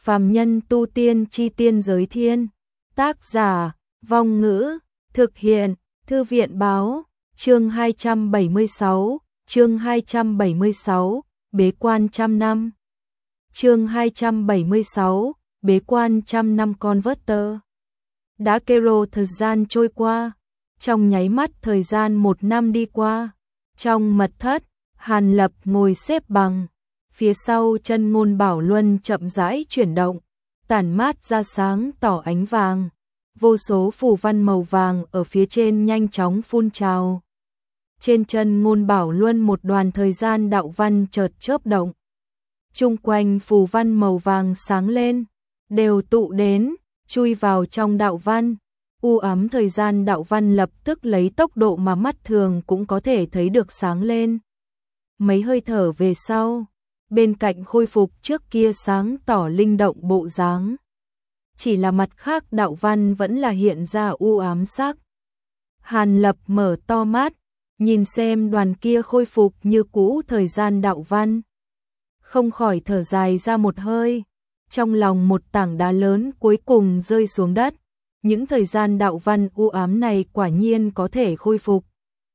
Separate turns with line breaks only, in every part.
Phàm nhân tu tiên chi tiên giới thiên. Tác giả, Vong Ngữ, thực hiện, Thư viện báo, chương 276, bế quan trăm năm. Chương 276, bế quan trăm năm Converter. Đã kero thời gian trôi qua, trong nháy mắt thời gian 1 năm đi qua. Trong mật thất, Hàn Lập ngồi xếp bằng, phía sau chân ngôn bảo luân chậm rãi chuyển động, tản mát ra sáng tỏ ánh vàng. Vô số phù văn màu vàng ở phía trên nhanh chóng phun trào. Trên chân ngôn bảo luân một đoàn thời gian đạo văn chợt chớp động. Chung quanh phù văn màu vàng sáng lên, đều tụ đến, chui vào trong đạo văn. U ám thời gian đạo văn lập tức lấy tốc độ mà mắt thường cũng có thể thấy được sáng lên. Mấy hơi thở về sau, bên cạnh khôi phục trước kia sáng tỏ linh động bộ dáng. Chỉ là mặt khác đạo văn vẫn là hiện ra u ám sắc. Hàn Lập mở to mắt, nhìn xem đoàn kia khôi phục như cũ thời gian đạo văn. Không khỏi thở dài ra một hơi, trong lòng một tảng đá lớn cuối cùng rơi xuống đất. Những thời gian đạo văn u ám này quả nhiên có thể khôi phục.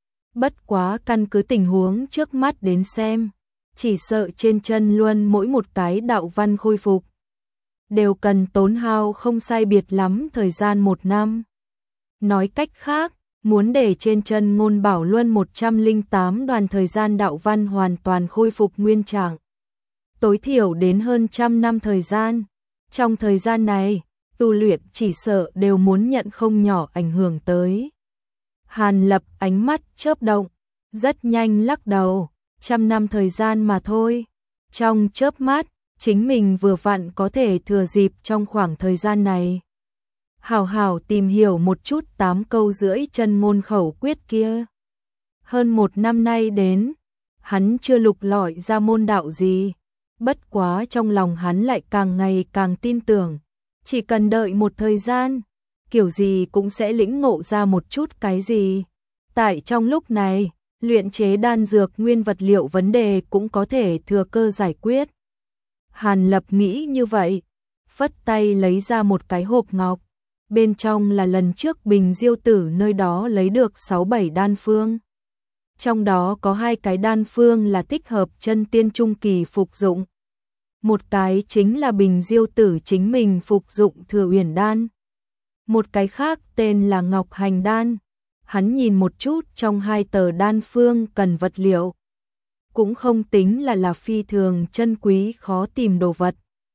Bất quá căn cứ tình huống trước mắt đến xem, chỉ sợ trên chân luân mỗi một cái đạo văn khôi phục đều cần tốn hao không sai biệt lắm thời gian 1 năm. Nói cách khác, muốn để trên chân ngôn bảo luân 108 đoàn thời gian đạo văn hoàn toàn khôi phục nguyên trạng, tối thiểu đến hơn 100 năm thời gian. Trong thời gian này, tu luyện chỉ sợ đều muốn nhận không nhỏ ảnh hưởng tới. Hàn Lập ánh mắt chớp động, rất nhanh lắc đầu, 100 năm thời gian mà thôi. Trong chớp mắt, chính mình vừa vặn có thể thừa dịp trong khoảng thời gian này hảo hảo tìm hiểu một chút 8 câu rưỡi chân ngôn khẩu quyết kia. Hơn 1 năm nay đến, hắn chưa lục lọi ra môn đạo gì, bất quá trong lòng hắn lại càng ngày càng tin tưởng, chỉ cần đợi một thời gian, kiểu gì cũng sẽ lĩnh ngộ ra một chút cái gì. Tại trong lúc này, luyện chế đan dược nguyên vật liệu vấn đề cũng có thể thừa cơ giải quyết. Hàn Lập nghĩ như vậy, phất tay lấy ra một cái hộp ngọc, bên trong là lần trước Bình Diêu Tử nơi đó lấy được 6-7 đan phương. Trong đó có 2 cái đan phương là thích hợp chân tiên trung kỳ phục dụng. Một cái chính là Bình Diêu Tử chính mình phục dụng Thừa Uyển đan. Một cái khác tên là Ngọc Hành đan. Hắn nhìn một chút trong 2 tờ đan phương cần vật liệu, cũng không tính là phi thường chân quý khó tìm đồ vật.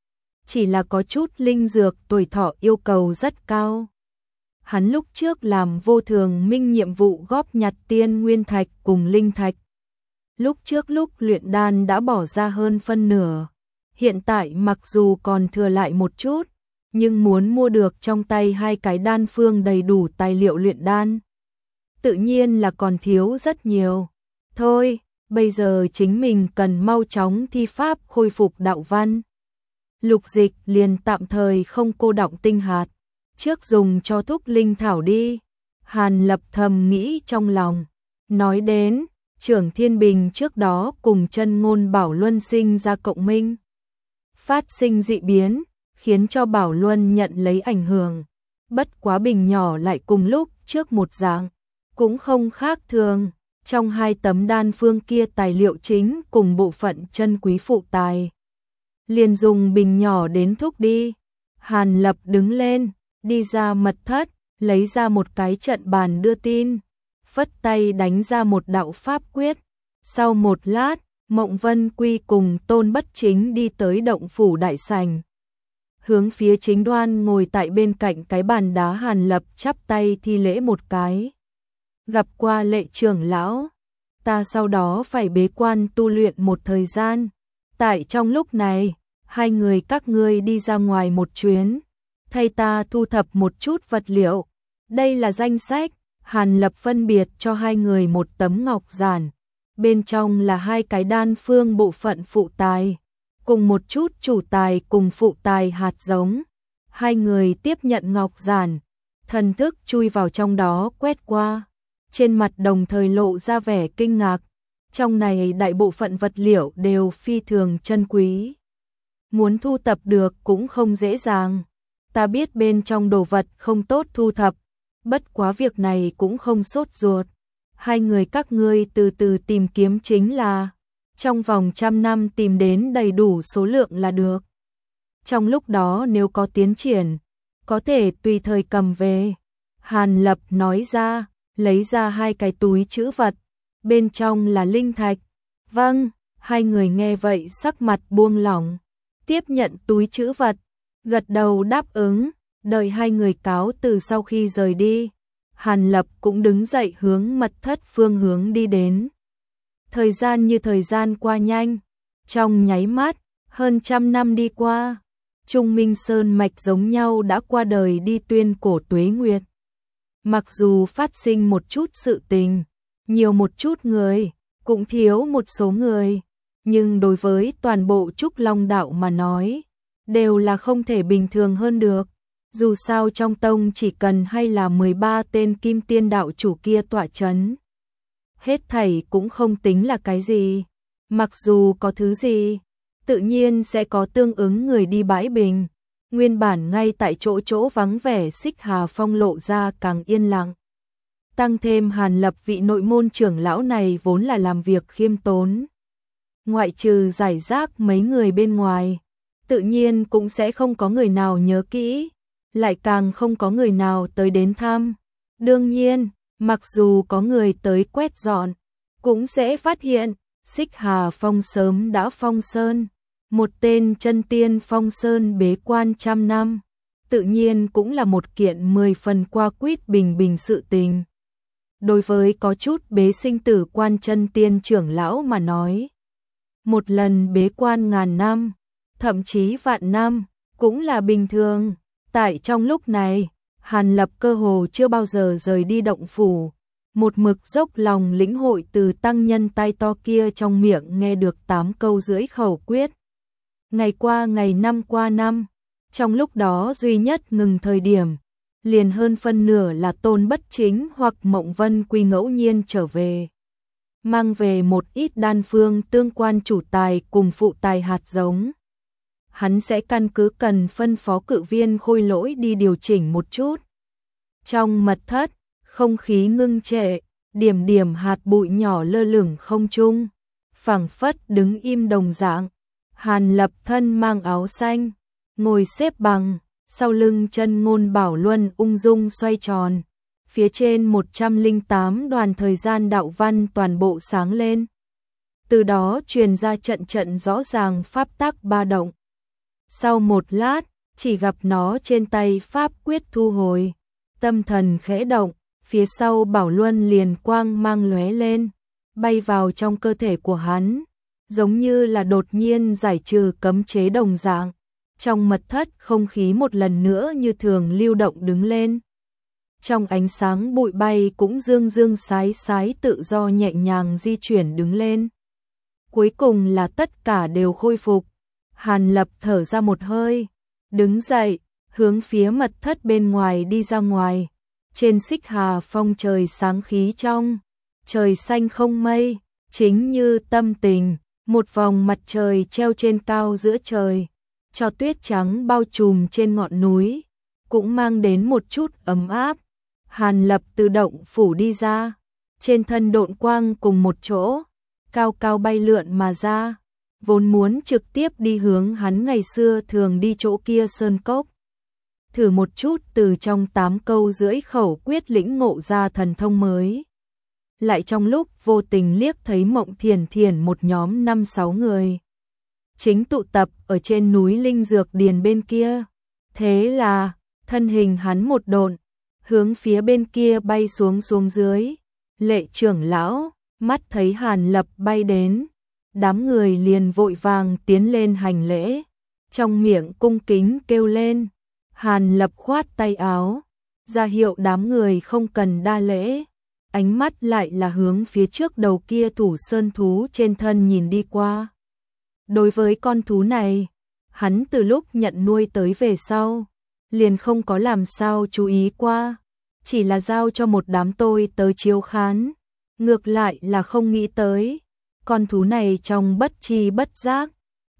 Chỉ là có chút linh dược tuổi thọ yêu cầu rất cao. Hắn lúc trước làm vô thường minh nhiệm vụ góp nhặt tiên nguyên thạch cùng linh thạch. Lúc trước lúc luyện đan đã bỏ ra hơn phân nửa. Hiện tại mặc dù còn thừa lại một chút, nhưng muốn mua được trong tay 2 cái đan phương đầy đủ tài liệu luyện đan, tự nhiên là còn thiếu rất nhiều. Thôi, bây giờ chính mình cần mau chóng thi pháp khôi phục đạo văn. Lục Dịch liền tạm thời không cô đọng tinh hạt, trước dùng cho thúc linh thảo đi. Hàn Lập thầm nghĩ trong lòng, nói đến, Trưởng Thiên Bình trước đó cùng chân ngôn Bảo Luân sinh ra cộng minh, phát sinh dị biến, khiến cho Bảo Luân nhận lấy ảnh hưởng. Bất quá Bình nhỏ lại cùng lúc trước một dạng, cũng không khác thường. Trong 2 tấm đan phương kia tài liệu chính cùng bộ phận chân quý phụ tài, liền dùng Bình nhỏ đến thúc đi. Hàn Lập đứng lên, đi ra mật thất, lấy ra một cái trận bàn đưa tin, phất tay đánh ra một đạo pháp quyết. Sau một lát, Mộng Vân Quy cùng Tôn Bất Chính đi tới động phủ đại sảnh. Hướng phía Chính Đoan ngồi tại bên cạnh cái bàn đá. Hàn Lập chắp tay thi lễ một cái. Gặp qua Lệ trưởng lão, ta sau đó phải bế quan tu luyện một thời gian. Tại trong lúc này, 2 người các ngươi đi ra ngoài một chuyến, thay ta thu thập một chút vật liệu. Đây là danh sách. Hàn Lập phân biệt cho 2 người một tấm ngọc giản, bên trong là 2 cái đan phương bộ phận phụ tài, cùng một chút chủ tài cùng phụ tài hạt giống. 2 người tiếp nhận ngọc giản, thần thức chui vào trong đó quét qua, trên mặt đồng thời lộ ra vẻ kinh ngạc. Trong này đại bộ phận vật liệu đều phi thường chân quý. muốn thu thập được cũng không dễ dàng. Ta biết bên trong đồ vật không tốt thu thập, bất quá việc này cũng không sốt ruột. Hai người các ngươi từ từ tìm kiếm chính là, trong vòng 100 năm tìm đến đầy đủ số lượng là được. Trong lúc đó nếu có tiến triển, có thể tùy thời cầm về. Hàn Lập nói ra, lấy ra 2 cái túi trữ vật, bên trong là linh thạch. Vâng, hai người nghe vậy sắc mặt buông lỏng, tiếp nhận túi trữ vật, gật đầu đáp ứng. Đợi hai người cáo từ sau khi rời đi, Hàn Lập cũng đứng dậy hướng mật thất phương hướng đi đến. Thời gian như thời gian qua nhanh, trong nháy mắt, hơn 100 năm đi qua, Trung Minh Sơn mạch giống nhau đã qua đời đi tuyên cổ tuế nguyệt. Mặc dù phát sinh một chút sự tình, nhiều một chút người, cũng thiếu một số người, nhưng đối với toàn bộ Trúc Long đạo mà nói, đều là không thể bình thường hơn được. Dù sao trong tông chỉ cần hay là 13 tên kim tiên đạo chủ kia tọa chấn, hết thảy cũng không tính là cái gì. Mặc dù có thứ gì, tự nhiên sẽ có tương ứng người đi bãi bình. Nguyên bản ngay tại chỗ vắng vẻ Xích Hà Phong lộ ra càng yên lặng. Tăng thêm Hàn Lập vị nội môn trưởng lão này vốn là làm việc khiêm tốn. Ngoại trừ giải rác mấy người bên ngoài, tự nhiên cũng sẽ không có người nào nhớ kỹ, lại càng không có người nào tới đến thăm. Đương nhiên, mặc dù có người tới quét dọn, cũng sẽ phát hiện, Xích Hà Phong sớm đã phong sơn. Một tên chân tiên phong sơn bế quan 100 năm, tự nhiên cũng là một kiện 10 phần qua quýt bình bình sự tình. Đối với có chút bế sinh tử quan chân tiên trưởng lão mà nói, một lần bế quan ngàn năm, thậm chí vạn năm, cũng là bình thường. Tại trong lúc này, Hàn Lập cơ hồ chưa bao giờ rời đi động phủ, một mực dốc lòng lĩnh hội từ tăng nhân tai to kia trong miệng nghe được 8 câu rưỡi khẩu quyết. Ngày qua ngày, năm qua năm, trong lúc đó duy nhất ngừng thời điểm, liền hơn phân nửa là Tôn Bất Chính hoặc Mộng Vân Quy ngẫu nhiên trở về, mang về một ít đan phương tương quan chủ tài cùng phụ tài hạt giống. Hắn sẽ căn cứ cần phân phó cự viên Khôi Lỗi đi điều chỉnh một chút. Trong mật thất, không khí ngưng trệ, điểm điểm hạt bụi nhỏ lơ lửng không trung, phảng phất đứng im đồng dạng. Hàn Lập thân mang áo xanh, ngồi xếp bằng, sau lưng chân ngôn bảo luân ung dung xoay tròn. Phía trên 108 đoàn thời gian đạo văn toàn bộ sáng lên. Từ đó truyền ra trận trận rõ ràng pháp tắc ba động. Sau một lát, chỉ gặp nó trên tay pháp quyết thu hồi. Tâm thần khẽ động, phía sau bảo luân liền quang mang lóe lên, bay vào trong cơ thể của hắn. Giống như là đột nhiên giải trừ cấm chế đồng dạng. Trong mật thất không khí một lần nữa như thường lưu động đứng lên. Trong ánh sáng bụi bay cũng dương dương sái sái tự do nhẹ nhàng di chuyển đứng lên. Cuối cùng là tất cả đều khôi phục. Hàn Lập thở ra một hơi, đứng dậy, hướng phía mật thất bên ngoài đi ra ngoài. Trên Xích Hà Phong trời sáng khí trong, trời xanh không mây, chính như tâm tình. Một vòng mặt trời treo trên cao giữa trời, cho tuyết trắng bao trùm trên ngọn núi, cũng mang đến một chút ấm áp. Hàn Lập từ động phủ đi ra, trên thân độn quang cùng một chỗ, cao cao bay lượn mà ra, vốn muốn trực tiếp đi hướng hắn ngày xưa thường đi chỗ kia sơn cốc. Thử một chút từ trong 8 câu rưỡi khẩu quyết lĩnh ngộ ra thần thông mới. Lại trong lúc vô tình liếc thấy Mộng Thiền Thiền một nhóm 5-6 người, chính tụ tập ở trên núi linh dược điền bên kia. Thế là, thân hình hắn một độn, hướng phía bên kia bay xuống dưới. Lệ trưởng lão, mắt thấy Hàn Lập bay đến, đám người liền vội vàng tiến lên hành lễ, trong miệng cung kính kêu lên. Hàn Lập khoát tay áo, ra hiệu đám người không cần đa lễ. Ánh mắt lại là hướng phía trước đầu kia thủ sơn thú trên thân nhìn đi qua. Đối với con thú này, hắn từ lúc nhận nuôi tới về sau, liền không có làm sao chú ý qua, chỉ là giao cho một đám tôi tới chiếu khán. Ngược lại là không nghĩ tới, con thú này trong bất tri bất giác,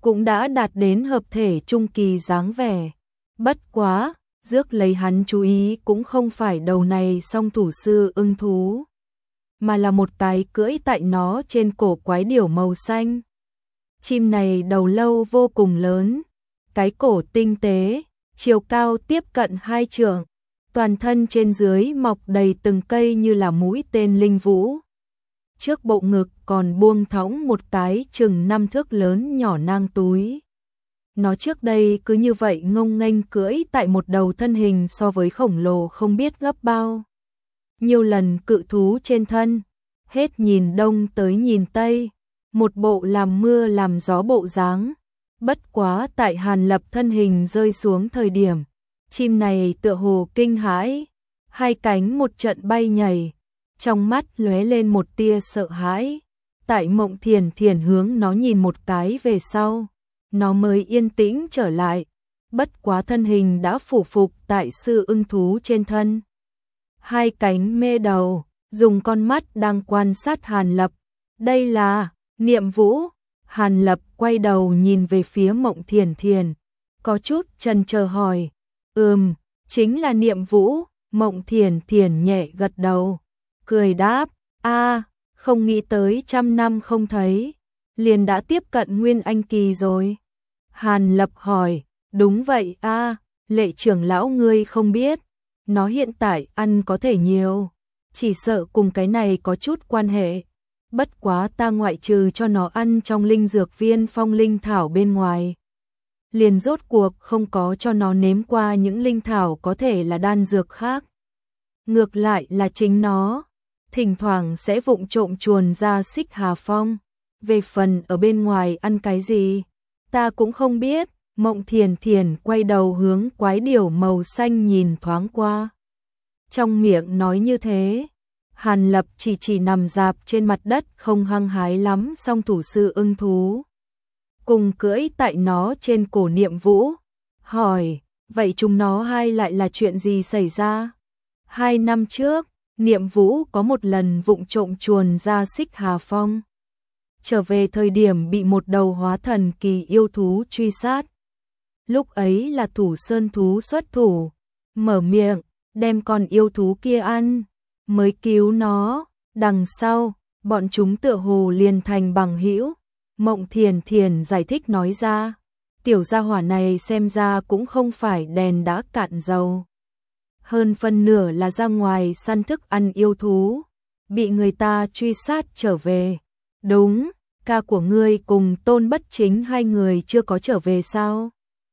cũng đã đạt đến hợp thể trung kỳ dáng vẻ. Bất quá, rước lấy hắn chú ý cũng không phải đầu này song thủ sư ưng thú, mà là một cái cưỡi tại nó trên cổ quái điểu màu xanh. Chim này đầu lâu vô cùng lớn, cái cổ tinh tế, chiều cao tiếp cận 2 trượng, toàn thân trên dưới mọc đầy từng cây như là mũi tên linh vũ. Trước bộ ngực còn buông thõng một cái chừng 5 thước lớn nhỏ nang túi. Nó trước đây cứ như vậy ngông nghênh cưỡi tại một đầu thân hình so với khổng lồ không biết gấp bao nhiều lần cự thú trên thân, hết nhìn đông tới nhìn tây, một bộ làm mưa làm gió bộ dáng. Bất quá tại Hàn Lập thân hình rơi xuống thời điểm, chim này tựa hồ kinh hãi, hai cánh một trận bay nhảy, trong mắt lóe lên một tia sợ hãi. Tại Mộng Thiền Thiền hướng nó nhìn một cái về sau, nó mới yên tĩnh trở lại, bất quá thân hình đã phủ phục tại sư ưng thú trên thân. Hai cánh mê đầu, dùng con mắt đang quan sát Hàn Lập. Đây là Niệm Vũ. Hàn Lập quay đầu nhìn về phía Mộng Thiền Thiền, có chút chần chờ hỏi, chính là Niệm Vũ. Mộng Thiền Thiền nhẹ gật đầu, cười đáp, không nghĩ tới 100 năm không thấy, liền đã tiếp cận Nguyên Anh kỳ rồi. Hàn Lập hỏi, đúng vậy Lệ trưởng lão ngươi không biết, nó hiện tại ăn có thể nhiều, chỉ sợ cùng cái này có chút quan hệ. Bất quá ta ngoại trừ cho nó ăn trong linh dược viên phong linh thảo bên ngoài, liền rốt cuộc không có cho nó nếm qua những linh thảo có thể là đan dược khác. Ngược lại là chính nó, thỉnh thoảng sẽ vụng trộm chuồn ra Xích Hà Phong. Về phần ở bên ngoài ăn cái gì, ta cũng không biết. Mộng Thiền Thiền quay đầu hướng quái điểu màu xanh nhìn thoáng qua. Trong miệng nói như thế, Hàn Lập chỉ nằm rạp trên mặt đất không hăng hái lắm song thủ sư ưng thú, cùng cưỡi tại nó trên cổ Niệm Vũ, hỏi, vậy chúng nó hai lại là chuyện gì xảy ra? 2 năm trước, Niệm Vũ có một lần vụng trộm chuồn ra Xích Hà Phong, trở về thời điểm bị một đầu hóa thần kỳ yêu thú truy sát. Lúc ấy là Thủ Sơn thú xuất thủ, mở miệng, đem con yêu thú kia ăn, mới cứu nó. Đằng sau, bọn chúng tựa hồ liền thành bằng hữu. Mộng Thiền Thiền giải thích nói ra, tiểu gia hỏa này xem ra cũng không phải đèn đã cạn dầu. Hơn phân nửa là ra ngoài săn thức ăn yêu thú, bị người ta truy sát trở về. Đúng, ca của ngươi cùng Tôn Bất Chính hai người chưa có trở về sao?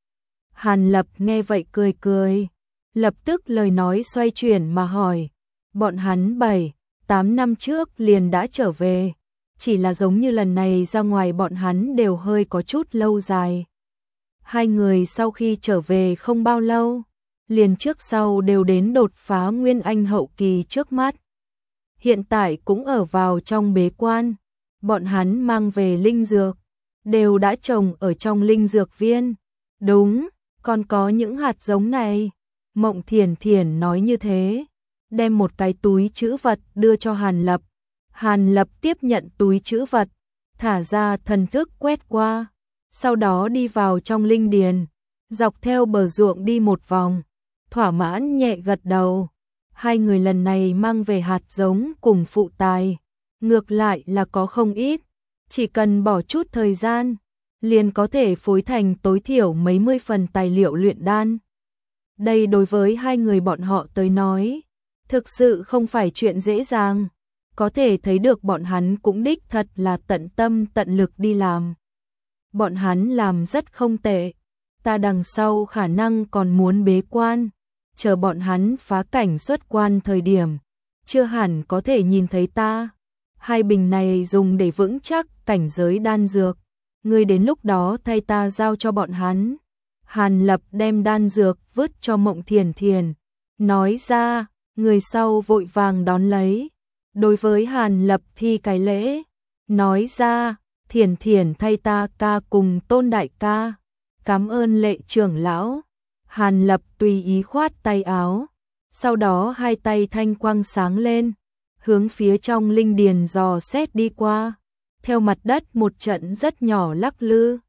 Hàn Lập nghe vậy cười cười, lập tức lời nói xoay chuyển mà hỏi, bọn hắn 7-8 năm trước liền đã trở về, chỉ là giống như lần này ra ngoài bọn hắn đều hơi có chút lâu dài. Hai người sau khi trở về không bao lâu, liền trước sau đều đến đột phá Nguyên Anh hậu kỳ trước mắt. Hiện tại cũng ở vào trong bế quan, bọn hắn mang về linh dược, đều đã trồng ở trong linh dược viên. Đúng, còn có những hạt giống này. Mộng Thiền Thiền nói như thế, đem một cái túi trữ vật đưa cho Hàn Lập. Hàn Lập tiếp nhận túi trữ vật, thả ra thần thức quét qua, sau đó đi vào trong linh điền, dọc theo bờ ruộng đi một vòng, thỏa mãn nhẹ gật đầu. Hai người lần này mang về hạt giống cùng phụ tài, ngược lại là có không ít, chỉ cần bỏ chút thời gian, liền có thể phối thành tối thiểu mấy mươi phần tài liệu luyện đan. Đây đối với hai người bọn họ tới nói, thực sự không phải chuyện dễ dàng, có thể thấy được bọn hắn cũng đích thật là tận tâm tận lực đi làm. Bọn hắn làm rất không tệ, ta đằng sau khả năng còn muốn bế quan, chờ bọn hắn phá cảnh xuất quan thời điểm, chưa hẳn có thể nhìn thấy ta. Hai bình này dùng để vững chắc cảnh giới đan dược, ngươi đến lúc đó thay ta giao cho bọn hắn. Hàn Lập đem đan dược vứt cho Mộng Thiền Thiền, nói ra, người sau vội vàng đón lấy. Đối với Hàn Lập thi cái lễ, nói ra, Thiền Thiền thay ta ca cùng Tôn đại ca, cảm ơn Lệ trưởng lão. Hàn Lập tùy ý khoát tay áo, sau đó hai tay thanh quang sáng lên, hướng phía trong linh điền dò xét đi qua, theo mặt đất một trận rất nhỏ lắc lư.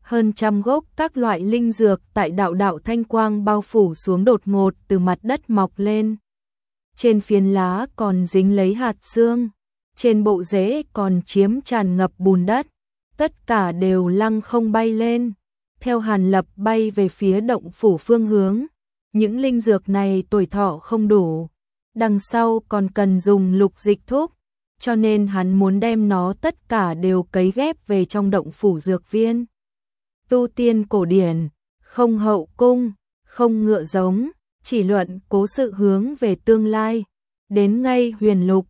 hơn trăm gốc các loại linh dược tại đạo đạo thanh quang bao phủ xuống đột ngột từ mặt đất mọc lên. Trên phiến lá còn dính lấy hạt sương, trên bộ rễ còn chiếm tràn ngập bùn đất, tất cả đều lăng không bay lên, theo Hàn Lập bay về phía động phủ phương hướng. Những linh dược này tuổi thọ không đủ, đằng sau còn cần dùng lục dịch thúc, cho nên hắn muốn đem nó tất cả đều cấy ghép về trong động phủ dược viên. Tu tiên cổ điển, không hậu cung, không ngựa giống, chỉ luận cố sự hướng về tương lai. Đến ngay huyền lục,